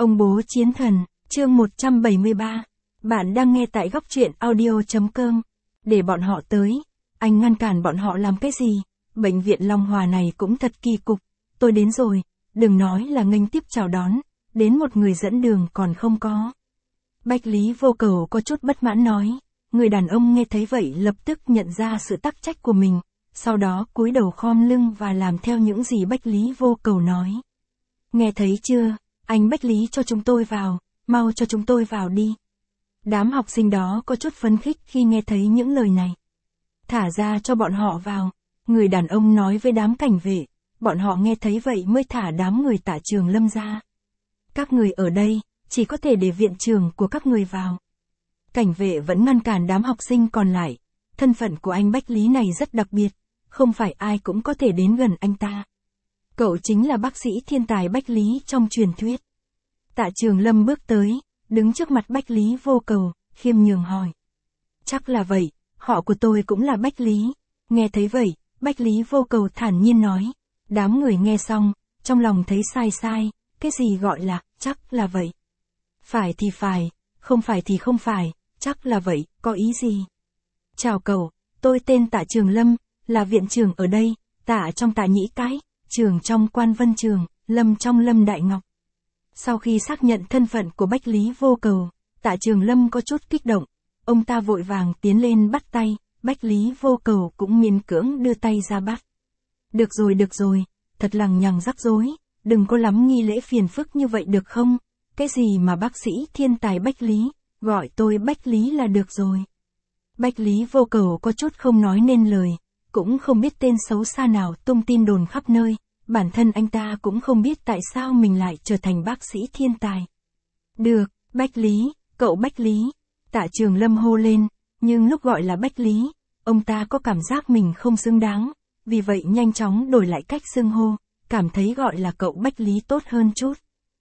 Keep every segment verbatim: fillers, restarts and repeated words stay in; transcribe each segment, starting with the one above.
Ông bố chiến thần, chương một trăm bảy mươi ba. Bạn đang nghe tại góc truyện audio.com. Để bọn họ tới, anh ngăn cản bọn họ làm cái gì? Bệnh viện Long Hòa này cũng thật kỳ cục. Tôi đến rồi, đừng nói là nghênh tiếp chào đón, đến một người dẫn đường còn không có. Bách Lý Vô Cầu có chút bất mãn nói. Người đàn ông nghe thấy vậy lập tức nhận ra sự tắc trách của mình, sau đó cúi đầu khom lưng và làm theo những gì Bách Lý Vô Cầu nói. Nghe thấy chưa, anh Bách Lý cho chúng tôi vào, mau cho chúng tôi vào đi. Đám học sinh đó có chút phấn khích khi nghe thấy những lời này. Thả ra cho bọn họ vào, người đàn ông nói với đám cảnh vệ, bọn họ nghe thấy vậy mới thả đám người Tạ Trường Lâm ra. Các người ở đây, chỉ có thể để viện trưởng của các người vào. Cảnh vệ vẫn ngăn cản đám học sinh còn lại, thân phận của anh Bách Lý này rất đặc biệt, không phải ai cũng có thể đến gần anh ta. Cậu chính là bác sĩ thiên tài Bách Lý trong truyền thuyết. Tạ Trường Lâm bước tới, đứng trước mặt Bách Lý Vô Cầu, khiêm nhường hỏi. Chắc là vậy, họ của tôi cũng là Bách Lý. Nghe thấy vậy, Bách Lý Vô Cầu thản nhiên nói. Đám người nghe xong, trong lòng thấy sai sai, cái gì gọi là, chắc là vậy. Phải thì phải, không phải thì không phải, chắc là vậy, có ý gì? Chào cậu, tôi tên Tạ Trường Lâm, là viện trưởng ở đây, Tạ trong Tạ Nhĩ Cái, Trường trong Quan Vân Trường, Lâm trong Lâm Đại Ngọc. Sau khi xác nhận thân phận của Bách Lý Vô Cầu, Tạ Trường Lâm có chút kích động, ông ta vội vàng tiến lên bắt tay, Bách Lý Vô Cầu cũng miễn cưỡng đưa tay ra bắt. Được rồi được rồi, thật lằng nhằng rắc rối, đừng có lắm nghi lễ phiền phức như vậy được không? Cái gì mà bác sĩ thiên tài Bách Lý, gọi tôi Bách Lý là được rồi. Bách Lý Vô Cầu có chút không nói nên lời, cũng không biết tên xấu xa nào tung tin đồn khắp nơi, bản thân anh ta cũng không biết tại sao mình lại trở thành bác sĩ thiên tài. Được, Bách Lý, cậu Bách Lý, Tạ Trường Lâm hô lên, nhưng lúc gọi là Bách Lý, ông ta có cảm giác mình không xứng đáng, vì vậy nhanh chóng đổi lại cách xưng hô, cảm thấy gọi là cậu Bách Lý tốt hơn chút.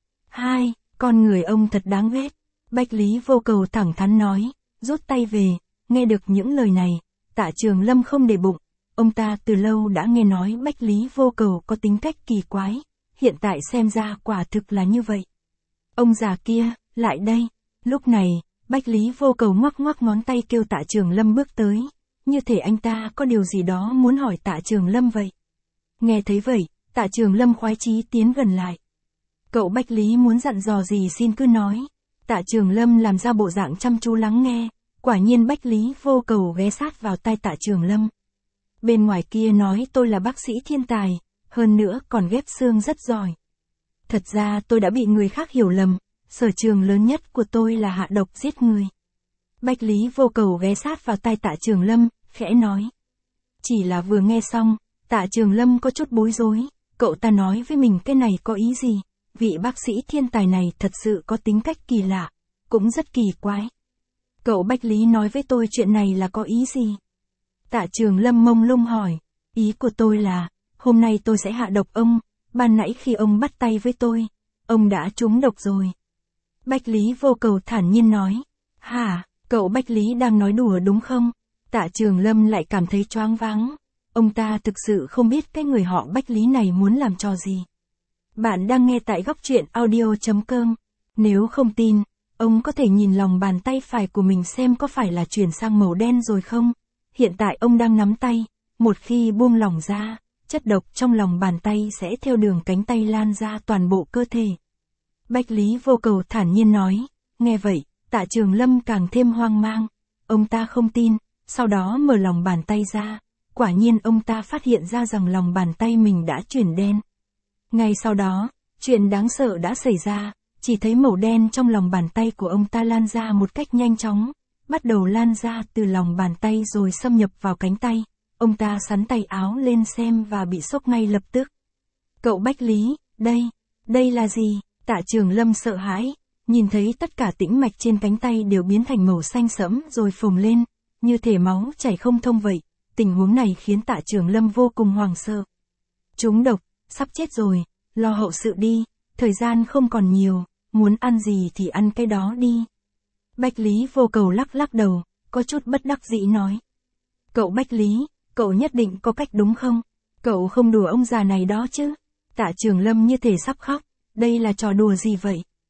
Hai, con người ông thật đáng ghét. Bách Lý Vô Cầu thẳng thắn nói, rút tay về, nghe được những lời này, Tạ Trường Lâm không để bụng, ông ta từ lâu đã nghe nói Bách Lý Vô Cầu có tính cách kỳ quái, hiện tại xem ra quả thực là như vậy. Ông già kia, lại đây, lúc này, Bách Lý Vô Cầu ngoắc ngoắc ngón tay kêu Tạ Trường Lâm bước tới, như thể anh ta có điều gì đó muốn hỏi Tạ Trường Lâm vậy. Nghe thấy vậy, Tạ Trường Lâm khoái chí tiến gần lại. Cậu Bách Lý muốn dặn dò gì xin cứ nói. Tạ Trường Lâm làm ra bộ dạng chăm chú lắng nghe, quả nhiên Bách Lý Vô Cầu ghé sát vào tai Tạ Trường Lâm. Bên ngoài kia nói tôi là bác sĩ thiên tài, hơn nữa còn ghép xương rất giỏi. Thật ra tôi đã bị người khác hiểu lầm, sở trường lớn nhất của tôi là hạ độc giết người. Bách Lý Vô Cầu ghé sát vào tai Tạ Trường Lâm, khẽ nói. Chỉ là vừa nghe xong, Tạ Trường Lâm có chút bối rối, cậu ta nói với mình cái này có ý gì? Vị bác sĩ thiên tài này thật sự có tính cách kỳ lạ, cũng rất kỳ quái. Cậu Bách Lý nói với tôi chuyện này là có ý gì? Tạ Trường Lâm mông lung hỏi, ý của tôi là, hôm nay tôi sẽ hạ độc ông, ban nãy khi ông bắt tay với tôi, ông đã trúng độc rồi. Bách Lý Vô Cầu thản nhiên nói, hả, cậu Bách Lý đang nói đùa đúng không? Tạ Trường Lâm lại cảm thấy choáng váng, ông ta thực sự không biết cái người họ Bách Lý này muốn làm trò gì. Bạn đang nghe tại góc truyện audio.com. Nếu không tin, ông có thể nhìn lòng bàn tay phải của mình xem có phải là chuyển sang màu đen rồi không? Hiện tại ông đang nắm tay, một khi buông lỏng ra, chất độc trong lòng bàn tay sẽ theo đường cánh tay lan ra toàn bộ cơ thể. Bách Lý Vô Cầu thản nhiên nói, nghe vậy, Tạ Trường Lâm càng thêm hoang mang, ông ta không tin, sau đó mở lòng bàn tay ra, quả nhiên ông ta phát hiện ra rằng lòng bàn tay mình đã chuyển đen. Ngay sau đó, chuyện đáng sợ đã xảy ra, chỉ thấy màu đen trong lòng bàn tay của ông ta lan ra một cách nhanh chóng, bắt đầu lan ra từ lòng bàn tay rồi xâm nhập vào cánh tay, ông ta xắn tay áo lên xem và bị sốc ngay lập tức. Cậu Bách Lý, đây, đây là gì? Tạ Trường Lâm sợ hãi, nhìn thấy tất cả tĩnh mạch trên cánh tay đều biến thành màu xanh sẫm rồi phồng lên, như thể máu chảy không thông vậy, tình huống này khiến Tạ Trường Lâm vô cùng hoảng sợ. Trúng độc, sắp chết rồi, lo hậu sự đi, thời gian không còn nhiều, muốn ăn gì thì ăn cái đó đi. Bách Lý Vô Cầu lắc lắc đầu, có chút bất đắc dĩ nói. Cậu Bách Lý, cậu nhất định có cách đúng không? Cậu không đùa ông già này đó chứ? Tạ Trường Lâm như thể sắp khóc, đây là trò đùa gì vậy?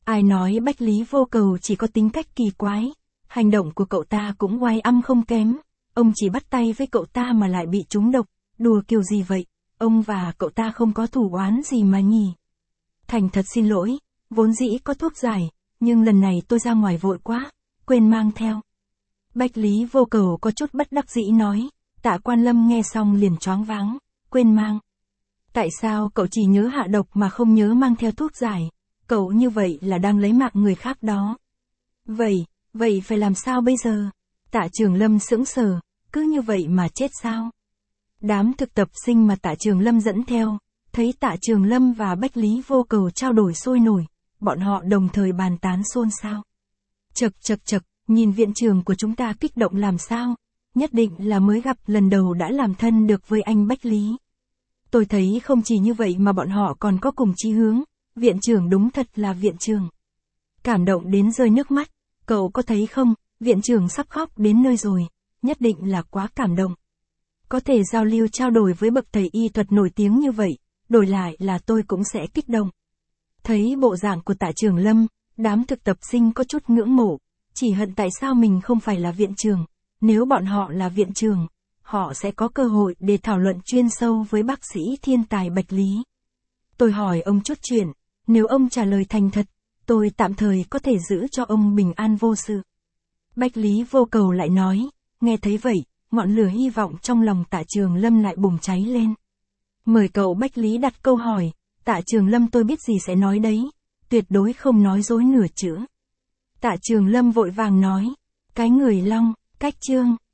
Ai nói Bách Lý Vô Cầu chỉ có tính cách kỳ quái, hành động của cậu ta cũng oai âm không kém. Ông chỉ bắt tay với cậu ta mà lại bị trúng độc, đùa kiểu gì vậy, ông và cậu ta không có thù oán gì mà nhỉ. Thành thật xin lỗi, vốn dĩ có thuốc giải, nhưng lần này tôi ra ngoài vội quá, quên mang theo. Bách Lý Vô Cầu có chút bất đắc dĩ nói, Tạ Quan Lâm nghe xong liền choáng váng, quên mang. Tại sao cậu chỉ nhớ hạ độc mà không nhớ mang theo thuốc giải, cậu như vậy là đang lấy mạng người khác đó. Vậy, vậy phải làm sao bây giờ? Tạ Trường Lâm sững sờ, cứ như vậy mà chết sao? Đám thực tập sinh mà Tạ Trường Lâm dẫn theo, thấy Tạ Trường Lâm và Bách Lý Vô Cầu trao đổi sôi nổi, bọn họ đồng thời bàn tán xôn xao. Chậc chậc chậc, nhìn viện trưởng của chúng ta kích động làm sao, nhất định là mới gặp lần đầu đã làm thân được với anh Bách Lý. Tôi thấy không chỉ như vậy mà bọn họ còn có cùng chí hướng, viện trưởng đúng thật là viện trưởng. Cảm động đến rơi nước mắt, cậu có thấy không, viện trưởng sắp khóc đến nơi rồi, nhất định là quá cảm động. Có thể giao lưu trao đổi với bậc thầy y thuật nổi tiếng như vậy, đổi lại là tôi cũng sẽ kích động. Thấy bộ dạng của Tạ Trường Lâm, đám thực tập sinh có chút ngưỡng mộ, chỉ hận tại sao mình không phải là viện trưởng, nếu bọn họ là viện trưởng, họ sẽ có cơ hội để thảo luận chuyên sâu với bác sĩ thiên tài Bách Lý. Tôi hỏi ông chút chuyện, nếu ông trả lời thành thật, tôi tạm thời có thể giữ cho ông bình an vô sự. Bách Lý Vô Cầu lại nói, nghe thấy vậy, ngọn lửa hy vọng trong lòng Tạ Trường Lâm lại bùng cháy lên. Mời cậu Bách Lý đặt câu hỏi, Tạ Trường Lâm tôi biết gì sẽ nói đấy, tuyệt đối không nói dối nửa chữ. Tạ Trường Lâm vội vàng nói, cái người Long, cách Trương,